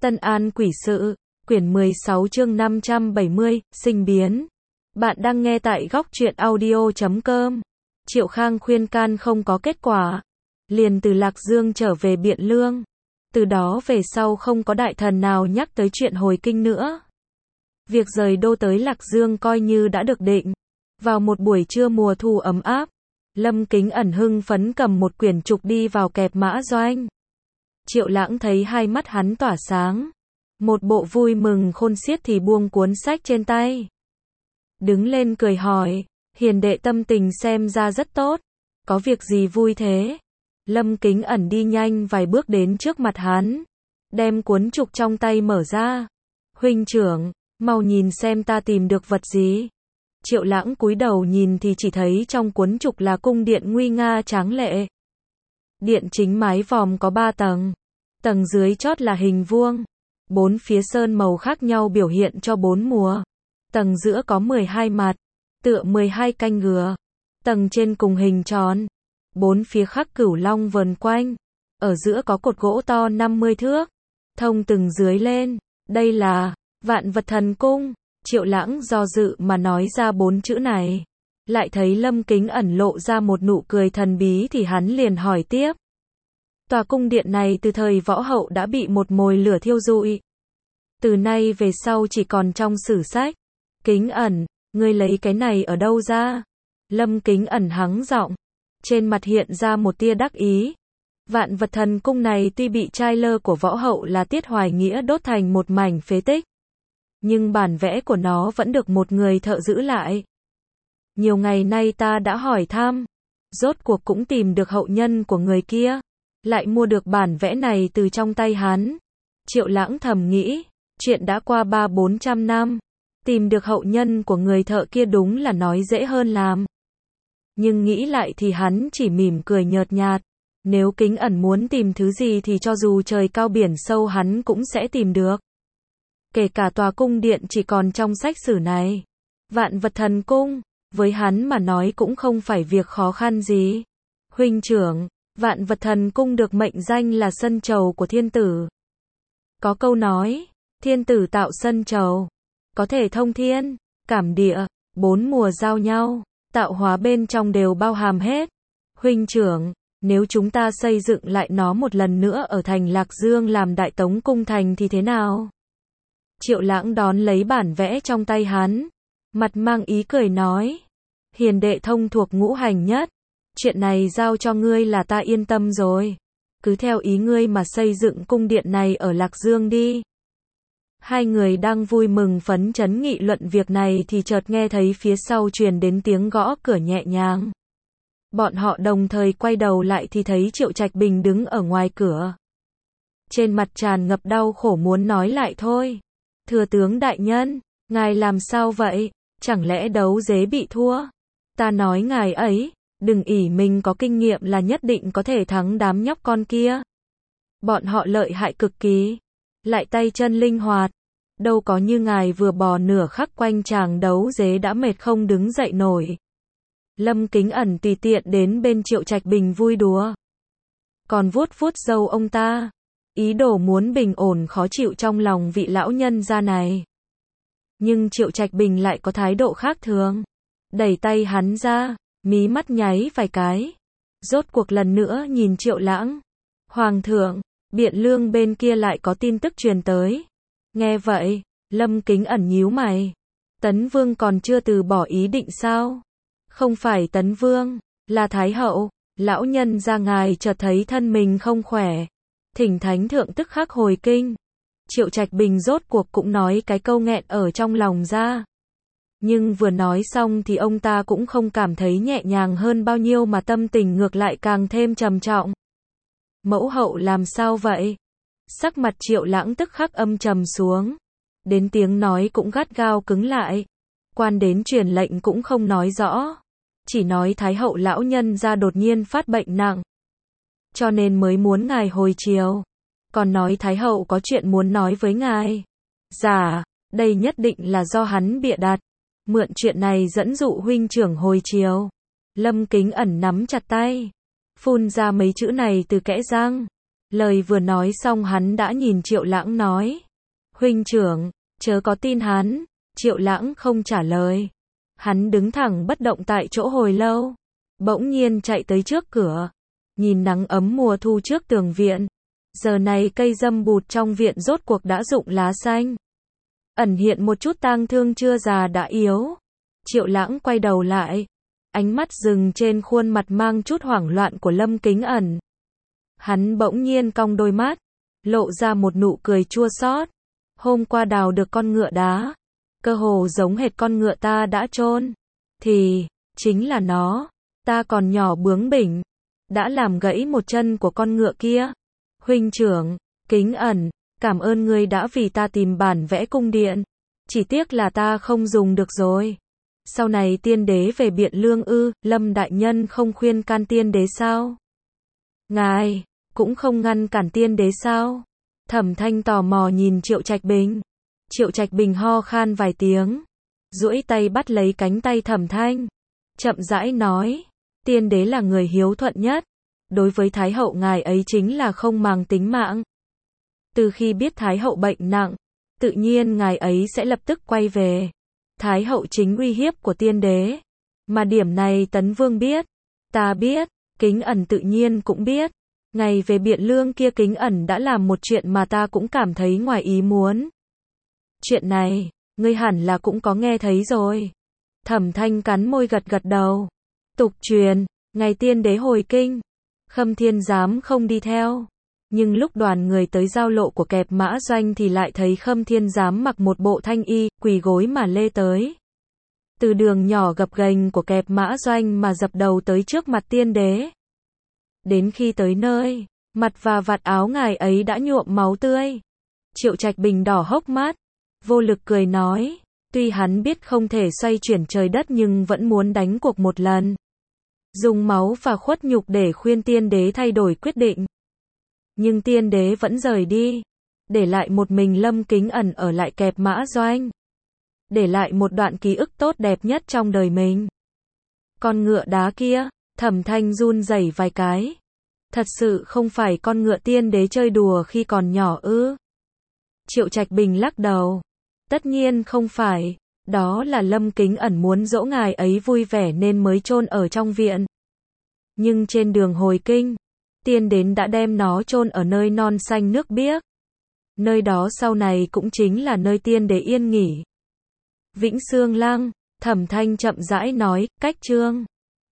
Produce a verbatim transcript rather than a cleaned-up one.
Tân An Quỷ Sự, quyển mười sáu chương năm trăm bảy mươi, sinh biến. Bạn đang nghe tại góc truyện audio chấm com. Triệu Khang khuyên can không có kết quả. Liền từ Lạc Dương trở về Biện Lương. Từ đó về sau không có đại thần nào nhắc tới chuyện hồi kinh nữa. Việc rời đô tới Lạc Dương coi như đã được định. Vào một buổi trưa mùa thu ấm áp, Lâm Kính Ẩn hưng phấn cầm một quyển trục đi vào kẹp mã doanh. Triệu Lãng thấy hai mắt hắn tỏa sáng. Một bộ vui mừng khôn xiết thì buông cuốn sách trên tay. Đứng lên cười hỏi, hiền đệ tâm tình xem ra rất tốt. Có việc gì vui thế? Lâm Kính Ẩn đi nhanh vài bước đến trước mặt hắn. Đem cuốn trục trong tay mở ra. Huynh trưởng, mau nhìn xem ta tìm được vật gì. Triệu Lãng cúi đầu nhìn thì chỉ thấy trong cuốn trục là cung điện nguy nga tráng lệ. Điện chính mái vòm có ba tầng. Tầng dưới chót là hình vuông. Bốn phía sơn màu khác nhau biểu hiện cho bốn mùa. Tầng giữa có mười hai mặt, tựa mười hai canh gừa. Tầng trên cùng hình tròn. Bốn phía khắc cửu long vờn quanh. Ở giữa có cột gỗ to năm mươi thước. Thông từng dưới lên. Đây là Vạn Vật Thần Cung. Triệu Lãng do dự mà nói ra bốn chữ này. Lại thấy Lâm Kính Ẩn lộ ra một nụ cười thần bí thì hắn liền hỏi tiếp. Tòa cung điện này từ thời võ hậu đã bị một mồi lửa thiêu rụi. Từ nay về sau chỉ còn trong sử sách. Kính Ẩn, ngươi lấy cái này ở đâu ra? Lâm Kính Ẩn hắng giọng. Trên mặt hiện ra một tia đắc ý. Vạn Vật Thần Cung này tuy bị trai lơ của võ hậu là Tiết Hoài Nghĩa đốt thành một mảnh phế tích. Nhưng bản vẽ của nó vẫn được một người thợ giữ lại. Nhiều ngày nay ta đã hỏi thăm. Rốt cuộc cũng tìm được hậu nhân của người kia. Lại mua được bản vẽ này từ trong tay hắn. Triệu Lãng thầm nghĩ. Chuyện đã qua ba bốn trăm năm. Tìm được hậu nhân của người thợ kia đúng là nói dễ hơn làm. Nhưng nghĩ lại thì hắn chỉ mỉm cười nhợt nhạt. Nếu Kính Ẩn muốn tìm thứ gì thì cho dù trời cao biển sâu hắn cũng sẽ tìm được. Kể cả tòa cung điện chỉ còn trong sách sử này. Vạn Vật Thần Cung, với hắn mà nói cũng không phải việc khó khăn gì. Huynh trưởng, Vạn Vật Thần Cung được mệnh danh là sân chầu của thiên tử. Có câu nói, thiên tử tạo sân chầu, có thể thông thiên, cảm địa, bốn mùa giao nhau, tạo hóa bên trong đều bao hàm hết. Huynh trưởng, nếu chúng ta xây dựng lại nó một lần nữa ở thành Lạc Dương làm Đại Tống Cung thành thì thế nào? Triệu Lãng đón lấy bản vẽ trong tay hắn, mặt mang ý cười nói, hiền đệ thông thuộc ngũ hành nhất, chuyện này giao cho ngươi là ta yên tâm rồi, cứ theo ý ngươi mà xây dựng cung điện này ở Lạc Dương đi. Hai người đang vui mừng phấn chấn nghị luận việc này thì chợt nghe thấy phía sau truyền đến tiếng gõ cửa nhẹ nhàng. Bọn họ đồng thời quay đầu lại thì thấy Triệu Trạch Bình đứng ở ngoài cửa. Trên mặt tràn ngập đau khổ muốn nói lại thôi. Thừa tướng đại nhân, ngài làm sao vậy? Chẳng lẽ đấu dế bị thua? Ta nói ngài ấy, đừng ỷ mình có kinh nghiệm là nhất định có thể thắng đám nhóc con kia. Bọn họ lợi hại cực kỳ, lại tay chân linh hoạt. Đâu có như ngài vừa bò nửa khắc quanh chàng đấu dế đã mệt không đứng dậy nổi. Lâm Kính Ẩn tùy tiện đến bên Triệu Trạch Bình vui đùa. Còn vuốt vuốt râu ông ta. Ý đồ muốn bình ổn khó chịu trong lòng vị lão nhân gia này. Nhưng Triệu Trạch Bình lại có thái độ khác thường. Đẩy tay hắn ra, mí mắt nháy vài cái. Rốt cuộc lần nữa nhìn Triệu Lãng. Hoàng thượng, Biện Lương bên kia lại có tin tức truyền tới. Nghe vậy, Lâm Kính Ẩn nhíu mày. Tấn Vương còn chưa từ bỏ ý định sao? Không phải Tấn Vương, là Thái Hậu. Lão nhân gia ngài chợt thấy thân mình không khỏe. Thỉnh Thánh Thượng tức khắc hồi kinh. Triệu Trạch Bình rốt cuộc cũng nói cái câu nghẹn ở trong lòng ra. Nhưng vừa nói xong thì ông ta cũng không cảm thấy nhẹ nhàng hơn bao nhiêu mà tâm tình ngược lại càng thêm trầm trọng. Mẫu hậu làm sao vậy? Sắc mặt Triệu Lãng tức khắc âm trầm xuống. Đến tiếng nói cũng gắt gao cứng lại. Quan đến truyền lệnh cũng không nói rõ. Chỉ nói Thái Hậu lão nhân ra đột nhiên phát bệnh nặng. Cho nên mới muốn ngài hồi chiều. Còn nói Thái Hậu có chuyện muốn nói với ngài. Dạ, đây nhất định là do hắn bịa đặt. Mượn chuyện này dẫn dụ huynh trưởng hồi chiều. Lâm Kính Ẩn nắm chặt tay. Phun ra mấy chữ này từ kẽ răng. Lời vừa nói xong hắn đã nhìn Triệu Lãng nói. Huynh trưởng, chớ có tin hắn. Triệu Lãng không trả lời. Hắn đứng thẳng bất động tại chỗ hồi lâu. Bỗng nhiên chạy tới trước cửa. Nhìn nắng ấm mùa thu trước tường viện. Giờ này cây dâm bụt trong viện rốt cuộc đã rụng lá xanh. Ẩn hiện một chút tang thương chưa già đã yếu. Triệu Lãng quay đầu lại. Ánh mắt dừng trên khuôn mặt mang chút hoảng loạn của Lâm Kính Ẩn. Hắn bỗng nhiên cong đôi mắt. Lộ ra một nụ cười chua xót. Hôm qua đào được con ngựa đá. Cơ hồ giống hệt con ngựa ta đã chôn. Thì, chính là nó. Ta còn nhỏ bướng bỉnh. Đã làm gãy một chân của con ngựa kia. Huynh trưởng, Kính Ẩn, cảm ơn ngươi đã vì ta tìm bản vẽ cung điện. Chỉ tiếc là ta không dùng được rồi. Sau này tiên đế về Biện Lương ư, Lâm đại nhân không khuyên can tiên đế sao? Ngài, cũng không ngăn cản tiên đế sao? Thẩm Thanh tò mò nhìn Triệu Trạch Bình. Triệu Trạch Bình ho khan vài tiếng. Duỗi tay bắt lấy cánh tay Thẩm Thanh. Chậm rãi nói. Tiên đế là người hiếu thuận nhất. Đối với Thái hậu ngài ấy chính là không màng tính mạng. Từ khi biết Thái hậu bệnh nặng, tự nhiên ngài ấy sẽ lập tức quay về. Thái hậu chính uy hiếp của tiên đế. Mà điểm này Tấn Vương biết. Ta biết, Kính Ẩn tự nhiên cũng biết. Ngày về Biện Lương kia Kính Ẩn đã làm một chuyện mà ta cũng cảm thấy ngoài ý muốn. Chuyện này, ngươi hẳn là cũng có nghe thấy rồi. Thẩm Thanh cắn môi gật gật đầu. Tục truyền, ngày tiên đế hồi kinh, Khâm Thiên Giám không đi theo. Nhưng lúc đoàn người tới giao lộ của Kẹp Mã Doanh thì lại thấy Khâm Thiên Giám mặc một bộ thanh y, quỳ gối mà lê tới. Từ đường nhỏ gập ghềnh của Kẹp Mã Doanh mà dập đầu tới trước mặt tiên đế. Đến khi tới nơi, mặt và vạt áo ngài ấy đã nhuộm máu tươi. Triệu Trạch Bình đỏ hốc mắt, vô lực cười nói, tuy hắn biết không thể xoay chuyển trời đất nhưng vẫn muốn đánh cuộc một lần. Dùng máu và khuất nhục để khuyên tiên đế thay đổi quyết định. Nhưng tiên đế vẫn rời đi, để lại một mình Lâm Kính Ẩn ở lại Kẹp Mã Doanh. Để lại một đoạn ký ức tốt đẹp nhất trong đời mình. Con ngựa đá kia, Thẩm Thanh run rẩy vài cái. Thật sự không phải con ngựa tiên đế chơi đùa khi còn nhỏ ư? Triệu Trạch Bình lắc đầu. Tất nhiên không phải, đó là Lâm Kính Ẩn muốn dỗ ngài ấy vui vẻ nên mới chôn ở trong viện. Nhưng trên đường hồi kinh, tiên đến đã đem nó chôn ở nơi non xanh nước biếc. Nơi đó sau này cũng chính là nơi tiên đế yên nghỉ. Vĩnh Xương Lăng, Thẩm Thanh chậm rãi nói, cách chương.